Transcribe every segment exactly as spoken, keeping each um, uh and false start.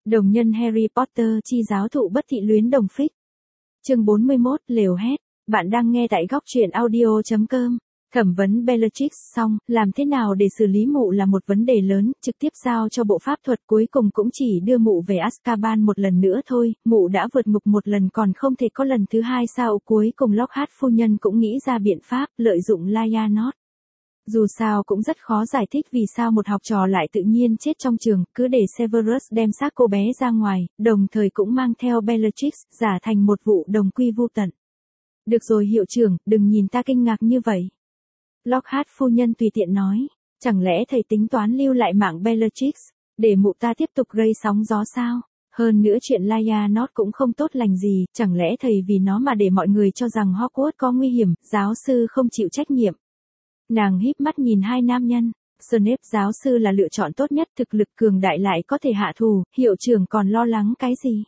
Đồng nhân Harry Potter chi giáo thụ bất thị luyến đồng phích. Chương bốn mươi mốt, lều hét. Bạn đang nghe tại góc truyện audio chấm com. Thẩm vấn Bellatrix xong, làm thế nào để xử lý mụ là một vấn đề lớn, trực tiếp giao cho bộ pháp thuật cuối cùng cũng chỉ đưa mụ về Azkaban một lần nữa thôi, mụ đã vượt ngục một lần còn không thể có lần thứ hai sao. Cuối cùng Lockhart phu nhân cũng nghĩ ra biện pháp, lợi dụng Lyanna North. Dù sao cũng rất khó giải thích vì sao một học trò lại tự nhiên chết trong trường, cứ để Severus đem xác cô bé ra ngoài, đồng thời cũng mang theo Bellatrix, giả thành một vụ đồng quy vu tận. Được rồi hiệu trưởng, đừng nhìn ta kinh ngạc như vậy. Lockhart phu nhân tùy tiện nói, chẳng lẽ thầy tính toán lưu lại mạng Bellatrix, để mụ ta tiếp tục gây sóng gió sao? Hơn nữa chuyện Lyanna North cũng không tốt lành gì, chẳng lẽ thầy vì nó mà để mọi người cho rằng Hogwarts có nguy hiểm, giáo sư không chịu trách nhiệm. Nàng híp mắt nhìn hai nam nhân, Snape giáo sư là lựa chọn tốt nhất, thực lực cường đại lại có thể hạ thù, hiệu trưởng còn lo lắng cái gì?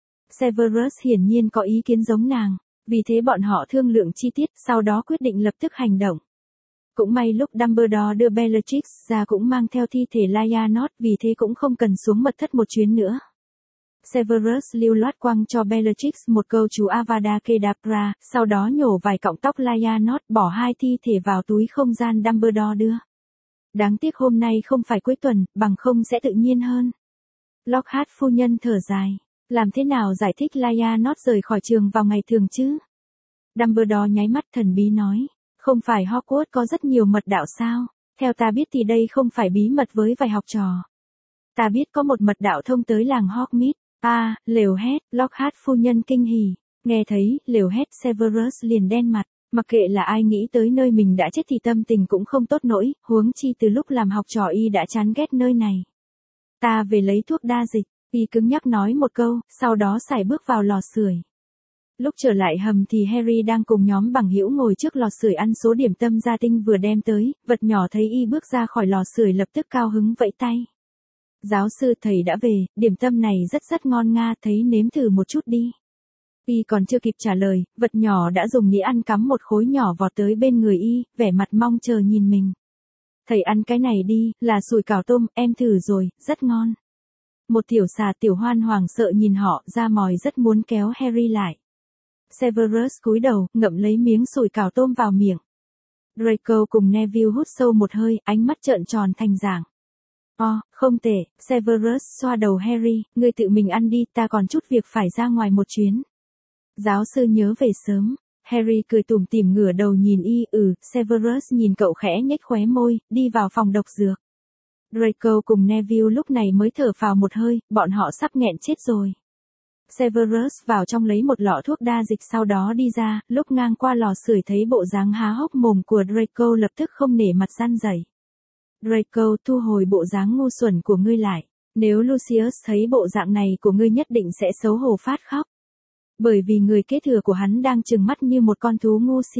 Severus hiển nhiên có ý kiến giống nàng, vì thế bọn họ thương lượng chi tiết, sau đó quyết định lập tức hành động. Cũng may lúc Dumbledore đưa Bellatrix ra cũng mang theo thi thể Lyanna North, vì thế cũng không cần xuống mật thất một chuyến nữa. Severus lưu loát quăng cho Bellatrix một câu chú Avada Kedavra, sau đó nhổ vài cọng tóc Lyanna North, bỏ hai thi thể vào túi không gian Dumbledore đưa. Đáng tiếc hôm nay không phải cuối tuần, bằng không sẽ tự nhiên hơn. Lockhart phu nhân thở dài, làm thế nào giải thích Lyanna North rời khỏi trường vào ngày thường chứ? Dumbledore nháy mắt thần bí nói, không phải Hogwarts có rất nhiều mật đạo sao? Theo ta biết thì đây không phải bí mật với vài học trò. Ta biết có một mật đạo thông tới làng Hogsmeade. À, lều hét, Lockhart phu nhân kinh hỉ, nghe thấy, lều hét Severus liền đen mặt, mặc kệ là ai nghĩ tới nơi mình đã chết thì tâm tình cũng không tốt nổi, huống chi từ lúc làm học trò y đã chán ghét nơi này. Ta về lấy thuốc đa dịch, y cứng nhắc nói một câu, sau đó sải bước vào lò sưởi. Lúc trở lại hầm thì Harry đang cùng nhóm bằng hữu ngồi trước lò sưởi ăn số điểm tâm gia tinh vừa đem tới, vật nhỏ thấy y bước ra khỏi lò sưởi lập tức cao hứng vẫy tay. Giáo sư thầy đã về, điểm tâm này rất rất ngon nga, thấy nếm thử một chút đi. Y còn chưa kịp trả lời, vật nhỏ đã dùng nĩa ăn cắm một khối nhỏ vọt tới bên người y, vẻ mặt mong chờ nhìn mình. Thầy ăn cái này đi, là sủi cảo tôm, em thử rồi, rất ngon. Một tiểu xà tiểu hoan hoảng sợ nhìn họ, ra mòi rất muốn kéo Harry lại. Severus cúi đầu, ngậm lấy miếng sủi cảo tôm vào miệng. Draco cùng Neville hút sâu một hơi, ánh mắt trợn tròn thành giảng. Ồ, oh, không tệ, Severus xoa đầu Harry, ngươi tự mình ăn đi, ta còn chút việc phải ra ngoài một chuyến. Giáo sư nhớ về sớm, Harry cười tủm tỉm ngửa đầu nhìn y, ừ, Severus nhìn cậu khẽ nhếch khóe môi, đi vào phòng độc dược. Draco cùng Neville lúc này mới thở phào một hơi, bọn họ sắp nghẹn chết rồi. Severus vào trong lấy một lọ thuốc đa dịch sau đó đi ra, lúc ngang qua lò sưởi thấy bộ dáng há hốc mồm của Draco lập tức không nể mặt răn rẩy. Draco, thu hồi bộ dáng ngu xuẩn của ngươi lại, nếu Lucius thấy bộ dạng này của ngươi nhất định sẽ xấu hổ phát khóc. Bởi vì người kế thừa của hắn đang trừng mắt như một con thú ngu si.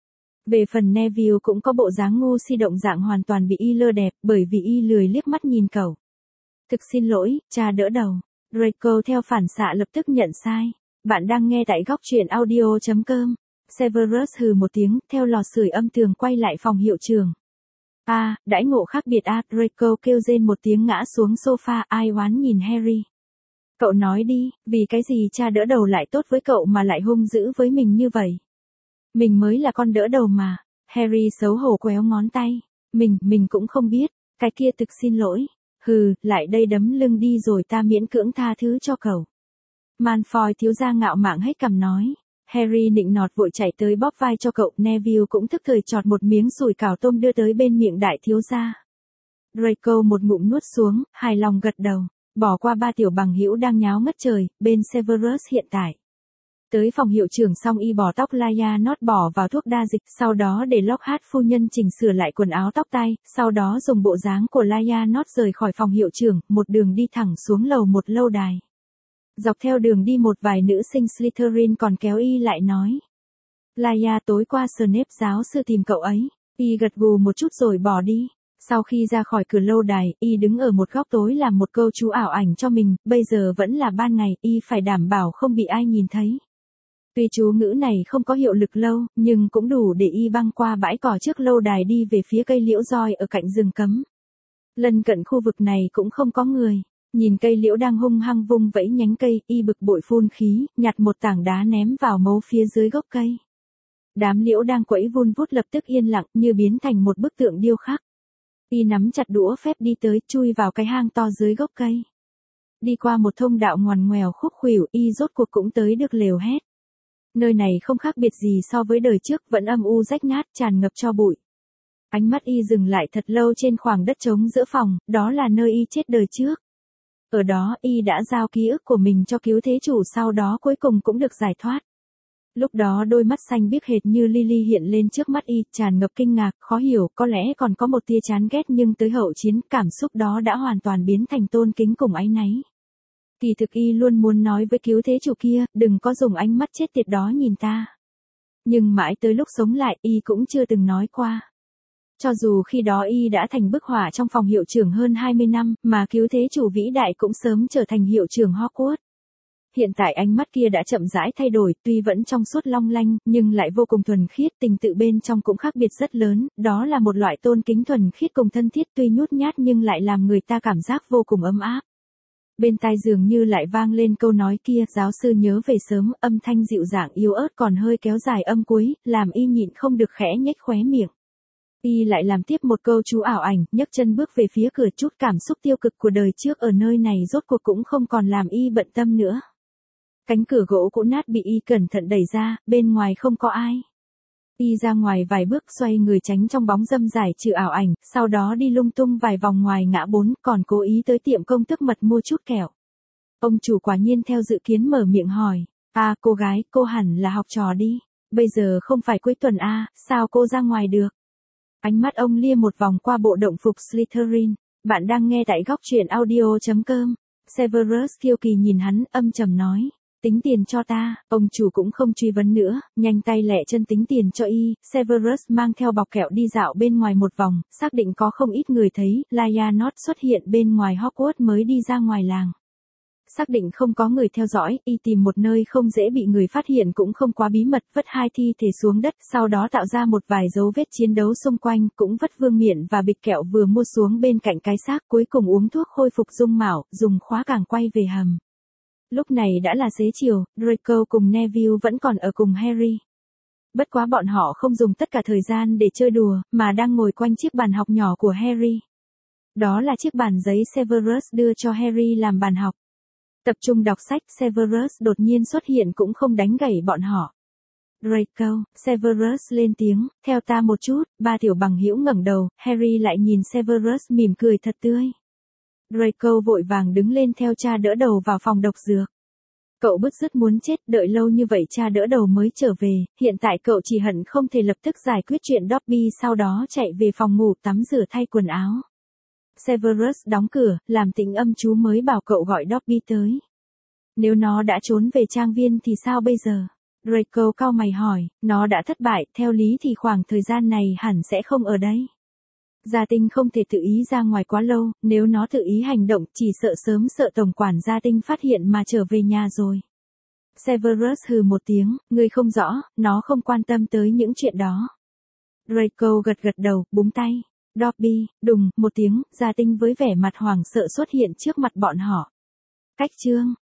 Về phần Neville cũng có bộ dáng ngu si động dạng hoàn toàn bị y lơ đẹp, bởi vì y lười liếc mắt nhìn cậu. Thực xin lỗi, cha đỡ đầu. Draco theo phản xạ lập tức nhận sai. Bạn đang nghe tại góc truyện audio chấm com. Severus hừ một tiếng, theo lò sưởi âm tường quay lại phòng hiệu trưởng. À, đãi ngộ khác biệt à, Draco kêu rên một tiếng ngã xuống sofa, ai oán nhìn Harry. Cậu nói đi, vì cái gì cha đỡ đầu lại tốt với cậu mà lại hung dữ với mình như vậy? Mình mới là con đỡ đầu mà. Harry xấu hổ quéo ngón tay. Mình, mình cũng không biết, cái kia thực xin lỗi. Hừ, lại đây đấm lưng đi rồi ta miễn cưỡng tha thứ cho cậu. Malfoy thiếu gia ngạo mạn hết cằm nói. Harry nịnh nọt vội chạy tới bóp vai cho cậu, Neville cũng tức thời chọt một miếng sủi cảo tôm đưa tới bên miệng đại thiếu gia. Draco một ngụm nuốt xuống, hài lòng gật đầu, bỏ qua ba tiểu bằng hữu đang nháo ngất trời, bên Severus hiện tại. Tới phòng hiệu trưởng xong y bỏ tóc Lyanna North bỏ vào thuốc đa dịch, sau đó để Lockhart phu nhân chỉnh sửa lại quần áo tóc tai, sau đó dùng bộ dáng của Lyanna North rời khỏi phòng hiệu trưởng, một đường đi thẳng xuống lầu một lâu đài. Dọc theo đường đi một vài nữ sinh Slytherin còn kéo y lại nói. Laya tối qua Snape giáo sư tìm cậu ấy, y gật gù một chút rồi bỏ đi. Sau khi ra khỏi cửa lâu đài, y đứng ở một góc tối làm một câu chú ảo ảnh cho mình, bây giờ vẫn là ban ngày, y phải đảm bảo không bị ai nhìn thấy. Tuy chú ngữ này không có hiệu lực lâu, nhưng cũng đủ để y băng qua bãi cỏ trước lâu đài đi về phía cây liễu roi ở cạnh rừng cấm. Lân cận khu vực này cũng không có người. Nhìn cây liễu đang hung hăng vung vẫy nhánh cây, y bực bội phun khí, nhặt một tảng đá ném vào mấu phía dưới gốc cây. Đám liễu đang quẫy vun vút lập tức yên lặng như biến thành một bức tượng điêu khắc. Y nắm chặt đũa phép đi tới, chui vào cái hang to dưới gốc cây. Đi qua một thông đạo ngoằn ngoèo khúc khuỷu, y rốt cuộc cũng tới được lều hét. Nơi này không khác biệt gì so với đời trước, vẫn âm u rách nát, tràn ngập tro bụi. Ánh mắt y dừng lại thật lâu trên khoảng đất trống giữa phòng, đó là nơi y chết đời trước. Ở đó y đã giao ký ức của mình cho cứu thế chủ, sau đó cuối cùng cũng được giải thoát. Lúc đó đôi mắt xanh biếc hệt như Lily hiện lên trước mắt y, tràn ngập kinh ngạc, khó hiểu, có lẽ còn có một tia chán ghét, nhưng tới hậu chiến, cảm xúc đó đã hoàn toàn biến thành tôn kính cùng áy náy. Kỳ thực y luôn muốn nói với cứu thế chủ kia, đừng có dùng ánh mắt chết tiệt đó nhìn ta. Nhưng mãi tới lúc sống lại, y cũng chưa từng nói qua. Cho dù khi đó y đã thành bức họa trong phòng hiệu trưởng hơn hai mươi năm, mà cứu thế chủ vĩ đại cũng sớm trở thành hiệu trưởng Hogwarts. Hiện tại ánh mắt kia đã chậm rãi thay đổi, tuy vẫn trong suốt long lanh, nhưng lại vô cùng thuần khiết, tình tự bên trong cũng khác biệt rất lớn, đó là một loại tôn kính thuần khiết cùng thân thiết, tuy nhút nhát nhưng lại làm người ta cảm giác vô cùng ấm áp. Bên tai dường như lại vang lên câu nói kia, giáo sư nhớ về sớm, âm thanh dịu dàng yếu ớt còn hơi kéo dài âm cuối, làm y nhịn không được khẽ nhếch khóe miệng. Y lại làm tiếp một câu chú ảo ảnh, nhấc chân bước về phía cửa, chút cảm xúc tiêu cực của đời trước ở nơi này rốt cuộc cũng không còn làm y bận tâm nữa. Cánh cửa gỗ cũ nát bị y cẩn thận đẩy ra, bên ngoài không có ai. Y ra ngoài vài bước, xoay người tránh trong bóng râm rải trừ ảo ảnh, sau đó đi lung tung vài vòng ngoài ngã bốn, còn cố ý tới tiệm công thức mật mua chút kẹo. Ông chủ quả nhiên theo dự kiến mở miệng hỏi, à cô gái, cô hẳn là học trò đi, bây giờ không phải cuối tuần à, sao cô ra ngoài được? Ánh mắt ông lia một vòng qua bộ động phục Slytherin, bạn đang nghe tại góc truyện audio chấm com. Severus kiêu kỳ nhìn hắn, âm trầm nói. Tính tiền cho ta, ông chủ cũng không truy vấn nữa, nhanh tay lẹ chân tính tiền cho y. Severus mang theo bọc kẹo đi dạo bên ngoài một vòng, xác định có không ít người thấy, Laia Not xuất hiện bên ngoài Hogwarts mới đi ra ngoài làng. Xác định không có người theo dõi, y tìm một nơi không dễ bị người phát hiện cũng không quá bí mật, vất hai thi thể xuống đất, sau đó tạo ra một vài dấu vết chiến đấu xung quanh, cũng vất vương miện và bịch kẹo vừa mua xuống bên cạnh cái xác, cuối cùng uống thuốc khôi phục dung mạo, dùng khóa càng quay về hầm. Lúc này đã là xế chiều, Draco cùng Neville vẫn còn ở cùng Harry. Bất quá bọn họ không dùng tất cả thời gian để chơi đùa, mà đang ngồi quanh chiếc bàn học nhỏ của Harry. Đó là chiếc bàn giấy Severus đưa cho Harry làm bàn học. Tập trung đọc sách, Severus đột nhiên xuất hiện cũng không đánh gãy bọn họ. Draco, Severus lên tiếng, theo ta một chút, ba tiểu bằng hữu ngẩng đầu, Harry lại nhìn Severus mỉm cười thật tươi. Draco vội vàng đứng lên theo cha đỡ đầu vào phòng độc dược. Cậu bứt rứt muốn chết, đợi lâu như vậy cha đỡ đầu mới trở về, hiện tại cậu chỉ hận không thể lập tức giải quyết chuyện Dobby, sau đó chạy về phòng ngủ tắm rửa thay quần áo. Severus đóng cửa, làm tĩnh âm chú mới bảo cậu gọi Dobby tới. Nếu nó đã trốn về trang viên thì sao bây giờ? Draco cau mày hỏi, nó đã thất bại, theo lý thì khoảng thời gian này hẳn sẽ không ở đây. Gia Tinh không thể tự ý ra ngoài quá lâu, nếu nó tự ý hành động chỉ sợ sớm sợ tổng quản Gia Tinh phát hiện mà trở về nhà rồi. Severus hừ một tiếng, ngươi không rõ, nó không quan tâm tới những chuyện đó. Draco gật gật đầu, búng tay. Dobby, đùng, một tiếng, Gia Tinh với vẻ mặt hoảng sợ xuất hiện trước mặt bọn họ. Cách chương.